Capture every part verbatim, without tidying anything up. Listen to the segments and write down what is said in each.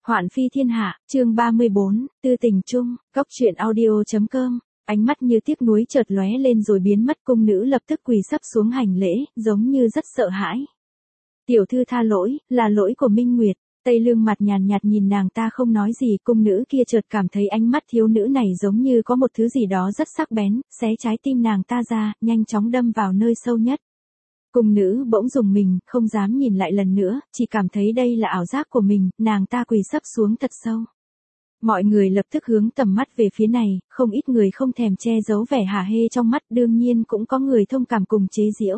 Hoạn phi thiên hạ, chương ba mươi bốn, tư tình chung, góc truyện audio.com, ánh mắt như tiếc nuối chợt lóe lên rồi biến mất, cung nữ lập tức quỳ sấp xuống hành lễ, giống như rất sợ hãi. Tiểu thư tha lỗi, là lỗi của Minh Nguyệt. Tây Lương mặt nhàn nhạt nhìn nàng ta không nói gì, cung nữ kia chợt cảm thấy ánh mắt thiếu nữ này giống như có một thứ gì đó rất sắc bén, xé trái tim nàng ta ra, nhanh chóng đâm vào nơi sâu nhất. Cung nữ bỗng rùng mình, không dám nhìn lại lần nữa, chỉ cảm thấy đây là ảo giác của mình, nàng ta quỳ sấp xuống thật sâu. Mọi người lập tức hướng tầm mắt về phía này, không ít người không thèm che giấu vẻ hả hê trong mắt, đương nhiên cũng có người thông cảm cùng chế giễu.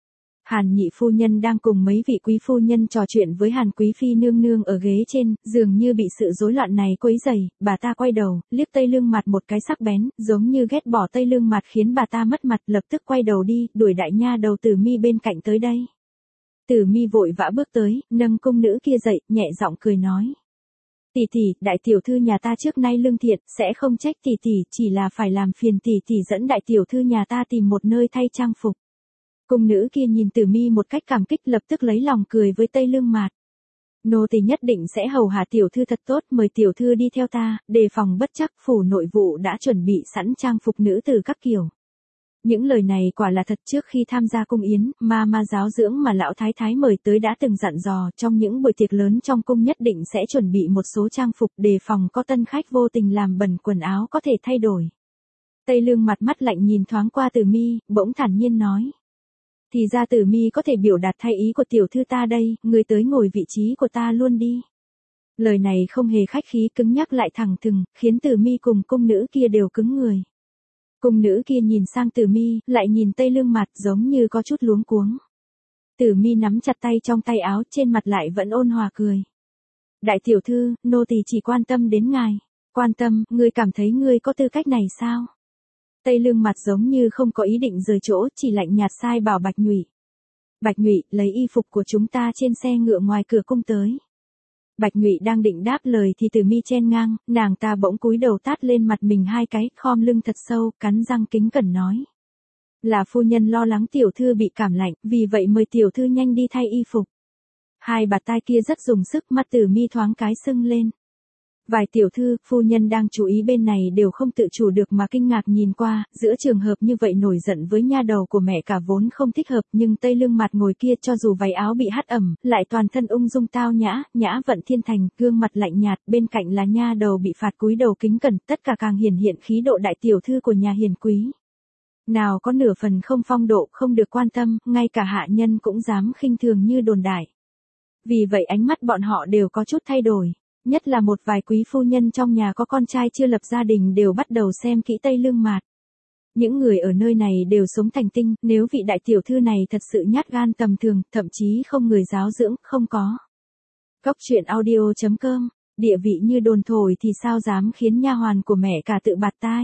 Hàn nhị phu nhân đang cùng mấy vị quý phu nhân trò chuyện với Hàn quý phi nương nương ở ghế trên, dường như bị sự rối loạn này quấy rầy, bà ta quay đầu, liếc Tây Lương Mặt một cái sắc bén, giống như ghét bỏ Tây Lương Mặt khiến bà ta mất mặt, lập tức quay đầu đi, đuổi đại nha đầu Tử Mi bên cạnh tới đây. Tử Mi vội vã bước tới, nâng cung nữ kia dậy, nhẹ giọng cười nói: "Tỷ tỷ, đại tiểu thư nhà ta trước nay lương thiện, sẽ không trách tỷ tỷ, chỉ là phải làm phiền tỷ tỷ dẫn đại tiểu thư nhà ta tìm một nơi thay trang phục." Cung nữ kia nhìn Tử Mi một cách cảm kích, lập tức lấy lòng cười với Tây Lương Mạt: "Nô tỳ nhất định sẽ hầu hạ tiểu thư thật tốt, mời tiểu thư đi theo ta, đề phòng bất trắc, phủ nội vụ đã chuẩn bị sẵn trang phục nữ tử các kiểu." Những lời này quả là thật, trước khi tham gia cung yến, ma ma giáo dưỡng mà lão thái thái mời tới đã từng dặn dò, trong những buổi tiệc lớn trong cung nhất định sẽ chuẩn bị một số trang phục, đề phòng có tân khách vô tình làm bẩn quần áo có thể thay đổi. Tây Lương Mặt mắt lạnh nhìn thoáng qua Tử Mi, bỗng thản nhiên nói: "Thì ra Tử Mi có thể biểu đạt thay ý của tiểu thư ta đây, người tới ngồi vị trí của ta luôn đi." Lời này không hề khách khí, cứng nhắc lại thẳng thừng, khiến Tử Mi cùng cung nữ kia đều cứng người. Cung nữ kia nhìn sang Tử Mi, lại nhìn Tây Lương Mặt, giống như có chút luống cuống. Tử Mi nắm chặt tay trong tay áo, trên mặt lại vẫn ôn hòa cười: "Đại tiểu thư, nô tỳ chỉ quan tâm đến ngài." "Quan tâm, ngươi cảm thấy ngươi có tư cách này sao?" Tây Lương Mặt giống như không có ý định rời chỗ, chỉ lạnh nhạt sai bảo Bạch Nhụy: "Bạch Nhụy, lấy y phục của chúng ta trên xe ngựa ngoài cửa cung tới." Bạch Nhụy đang định đáp lời thì Tử Mi chen ngang, nàng ta bỗng cúi đầu tát lên mặt mình hai cái, khom lưng thật sâu, cắn răng kính cẩn nói: "Là phu nhân lo lắng tiểu thư bị cảm lạnh, vì vậy mời tiểu thư nhanh đi thay y phục." Hai bạt tai kia rất dùng sức, mắt Tử Mi thoáng cái sưng lên. Vài tiểu thư, phu nhân đang chú ý bên này đều không tự chủ được mà kinh ngạc nhìn qua, giữa trường hợp như vậy nổi giận với nha đầu của mẹ cả vốn không thích hợp, nhưng Tây Lương Mặt ngồi kia cho dù váy áo bị hắt ẩm, lại toàn thân ung dung tao nhã, nhã vận thiên thành, gương mặt lạnh nhạt, bên cạnh là nha đầu bị phạt cúi đầu kính cẩn, tất cả càng hiển hiện khí độ đại tiểu thư của nhà hiền quý. Nào có nửa phần không phong độ, không được quan tâm, ngay cả hạ nhân cũng dám khinh thường như đồn đại. Vì vậy ánh mắt bọn họ đều có chút thay đổi. Nhất là một vài quý phu nhân trong nhà có con trai chưa lập gia đình đều bắt đầu xem kỹ Tây Lương Mạt. Những người ở nơi này đều sống thành tinh, nếu vị đại tiểu thư này thật sự nhát gan tầm thường, thậm chí không người giáo dưỡng, không có. Góc truyện audio.com, địa vị như đồn thổi thì sao dám khiến nha hoàn của mẹ cả tự bạt tai.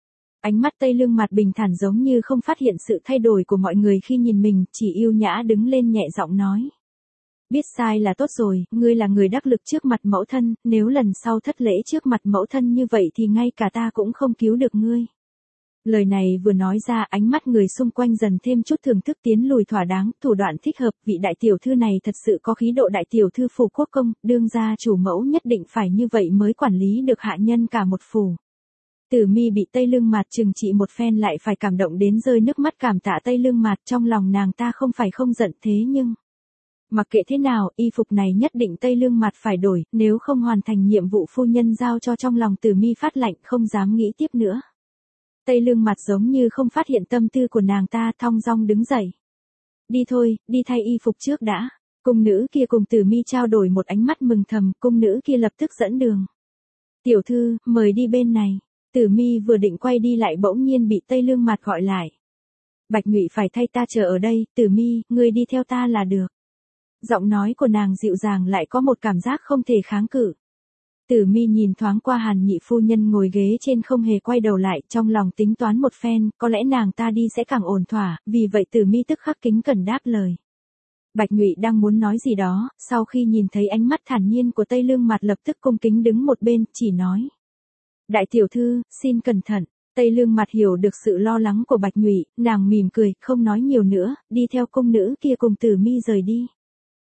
Ánh mắt Tây Lương Mạt bình thản giống như không phát hiện sự thay đổi của mọi người khi nhìn mình, chỉ yêu nhã đứng lên nhẹ giọng nói: "Biết sai là tốt rồi, ngươi là người đắc lực trước mặt mẫu thân, nếu lần sau thất lễ trước mặt mẫu thân như vậy thì ngay cả ta cũng không cứu được ngươi." Lời này vừa nói ra, ánh mắt người xung quanh dần thêm chút thưởng thức, tiến lùi thỏa đáng, thủ đoạn thích hợp, vị đại tiểu thư này thật sự có khí độ đại tiểu thư phủ quốc công, đương gia chủ mẫu nhất định phải như vậy mới quản lý được hạ nhân cả một phủ. Tử Mi bị Tây Lương Mạt trừng trị một phen lại phải cảm động đến rơi nước mắt cảm tạ Tây Lương Mạt, trong lòng nàng ta không phải không giận, thế nhưng mặc kệ thế nào, y phục này nhất định Tây Lương Mạt phải đổi, nếu không hoàn thành nhiệm vụ phu nhân giao cho. Trong lòng Tử Mi phát lạnh, không dám nghĩ tiếp nữa. Tây Lương Mạt giống như không phát hiện tâm tư của nàng ta, thong dong đứng dậy: "Đi thôi, đi thay y phục trước đã." Cung nữ kia cùng Tử Mi trao đổi một ánh mắt mừng thầm, cung nữ kia lập tức dẫn đường: "Tiểu thư, mời đi bên này." Tử Mi vừa định quay đi lại bỗng nhiên bị Tây Lương Mạt gọi lại: "Bạch Nhụy phải thay ta chờ ở đây, Tử Mi, ngươi đi theo ta là được." Giọng nói của nàng dịu dàng lại có một cảm giác không thể kháng cự. Tử Mi nhìn thoáng qua Hàn nhị phu nhân ngồi ghế trên không hề quay đầu lại, trong lòng tính toán một phen, có lẽ nàng ta đi sẽ càng ổn thỏa, vì vậy Tử Mi tức khắc kính cẩn đáp lời. Bạch Nhụy đang muốn nói gì đó, sau khi nhìn thấy ánh mắt thản nhiên của Tây Lương Mạt lập tức cung kính đứng một bên, chỉ nói: "Đại tiểu thư, xin cẩn thận." Tây Lương Mạt hiểu được sự lo lắng của Bạch Nhụy, nàng mỉm cười, không nói nhiều nữa, đi theo cung nữ kia cùng Tử Mi rời đi.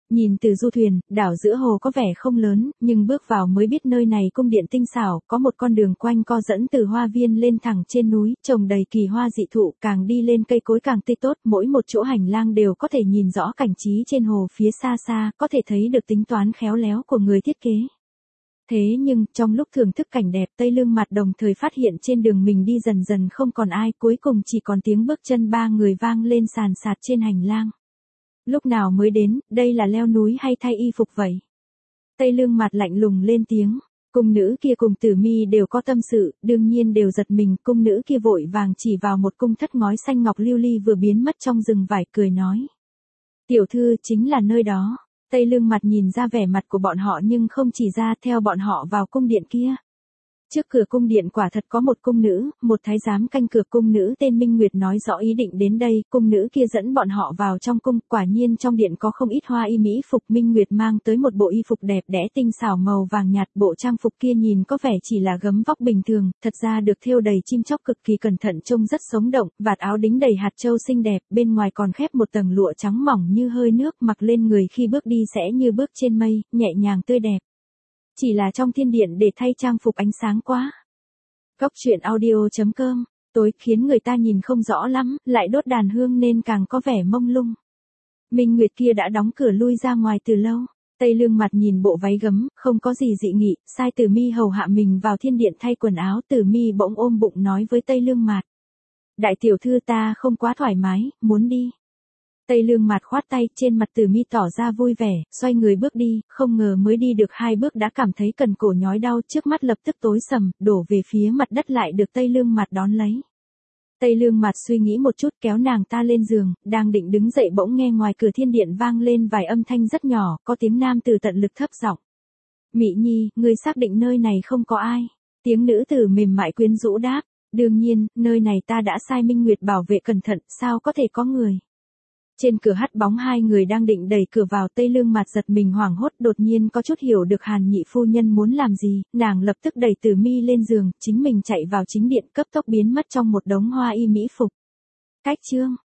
Nhìn từ du thuyền, đảo giữa hồ có vẻ không lớn, nhưng bước vào mới biết nơi này cung điện tinh xảo, có một con đường quanh co dẫn từ hoa viên lên thẳng trên núi, trồng đầy kỳ hoa dị thụ, càng đi lên cây cối càng tươi tốt, mỗi một chỗ hành lang đều có thể nhìn rõ cảnh trí trên hồ phía xa xa, có thể thấy được tính toán khéo léo của người thiết kế. Thế nhưng, trong lúc thưởng thức cảnh đẹp, Tây Lương Mặt đồng thời phát hiện trên đường mình đi dần dần không còn ai, cuối cùng chỉ còn tiếng bước chân ba người vang lên sàn sạt trên hành lang. Lúc nào mới đến, đây là leo núi hay thay y phục vậy? Tây Lương Mặt lạnh lùng lên tiếng. Cung nữ kia cùng Tử Mi đều có tâm sự, đương nhiên đều giật mình, cung nữ kia vội vàng chỉ vào một cung thất ngói xanh ngọc lưu ly vừa biến mất trong rừng vải, cười nói. Tiểu thư chính là nơi đó. Tây Lương Mặt nhìn ra vẻ mặt của bọn họ nhưng không chỉ ra, theo bọn họ vào cung điện kia. Trước cửa cung điện quả thật có một cung nữ, một thái giám canh cửa, cung nữ tên Minh Nguyệt nói rõ ý định đến đây, cung nữ kia dẫn bọn họ vào trong cung, quả nhiên trong điện có không ít hoa y mỹ phục, Minh Nguyệt mang tới một bộ y phục đẹp đẽ tinh xảo màu vàng nhạt, bộ trang phục kia nhìn có vẻ chỉ là gấm vóc bình thường, thật ra được thêu đầy chim chóc cực kỳ cẩn thận, trông rất sống động, vạt áo đính đầy hạt châu xinh đẹp, bên ngoài còn khép một tầng lụa trắng mỏng như hơi nước, mặc lên người khi bước đi sẽ như bước trên mây, nhẹ nhàng tươi đẹp. Chỉ là trong thiên điện để thay trang phục ánh sáng quá. Góc truyện audio chấm com, tối khiến người ta nhìn không rõ lắm, lại đốt đàn hương nên càng có vẻ mông lung. Minh Nguyệt kia đã đóng cửa lui ra ngoài từ lâu. Tây Lương Mặt nhìn bộ váy gấm, không có gì dị nghị, sai Tử Mi hầu hạ mình vào thiên điện thay quần áo. Tử Mi bỗng ôm bụng nói với Tây Lương Mặt. Đại tiểu thư ta không quá thoải mái, muốn đi. Tây Lương Mặt khoát tay, trên mặt Tử Mi tỏ ra vui vẻ, xoay người bước đi, không ngờ mới đi được hai bước đã cảm thấy cần cổ nhói đau, trước mắt lập tức tối sầm, đổ về phía mặt đất lại được Tây Lương Mặt đón lấy. Tây Lương Mặt suy nghĩ một chút kéo nàng ta lên giường, đang định đứng dậy bỗng nghe ngoài cửa thiên điện vang lên vài âm thanh rất nhỏ, có tiếng nam từ tận lực thấp giọng. Mị Nhi, ngươi xác định nơi này không có ai? Tiếng nữ tử mềm mại quyến rũ đáp, đương nhiên, nơi này ta đã sai Minh Nguyệt bảo vệ cẩn thận, sao có thể có người? Trên cửa hắt bóng hai người đang định đẩy cửa vào, Tây Lương Mặt giật mình hoảng hốt, đột nhiên có chút hiểu được Hàn nhị phu nhân muốn làm gì, nàng lập tức đẩy Tử Mi lên giường, chính mình chạy vào chính điện, cấp tốc biến mất trong một đống hoa y mỹ phục. Cách chương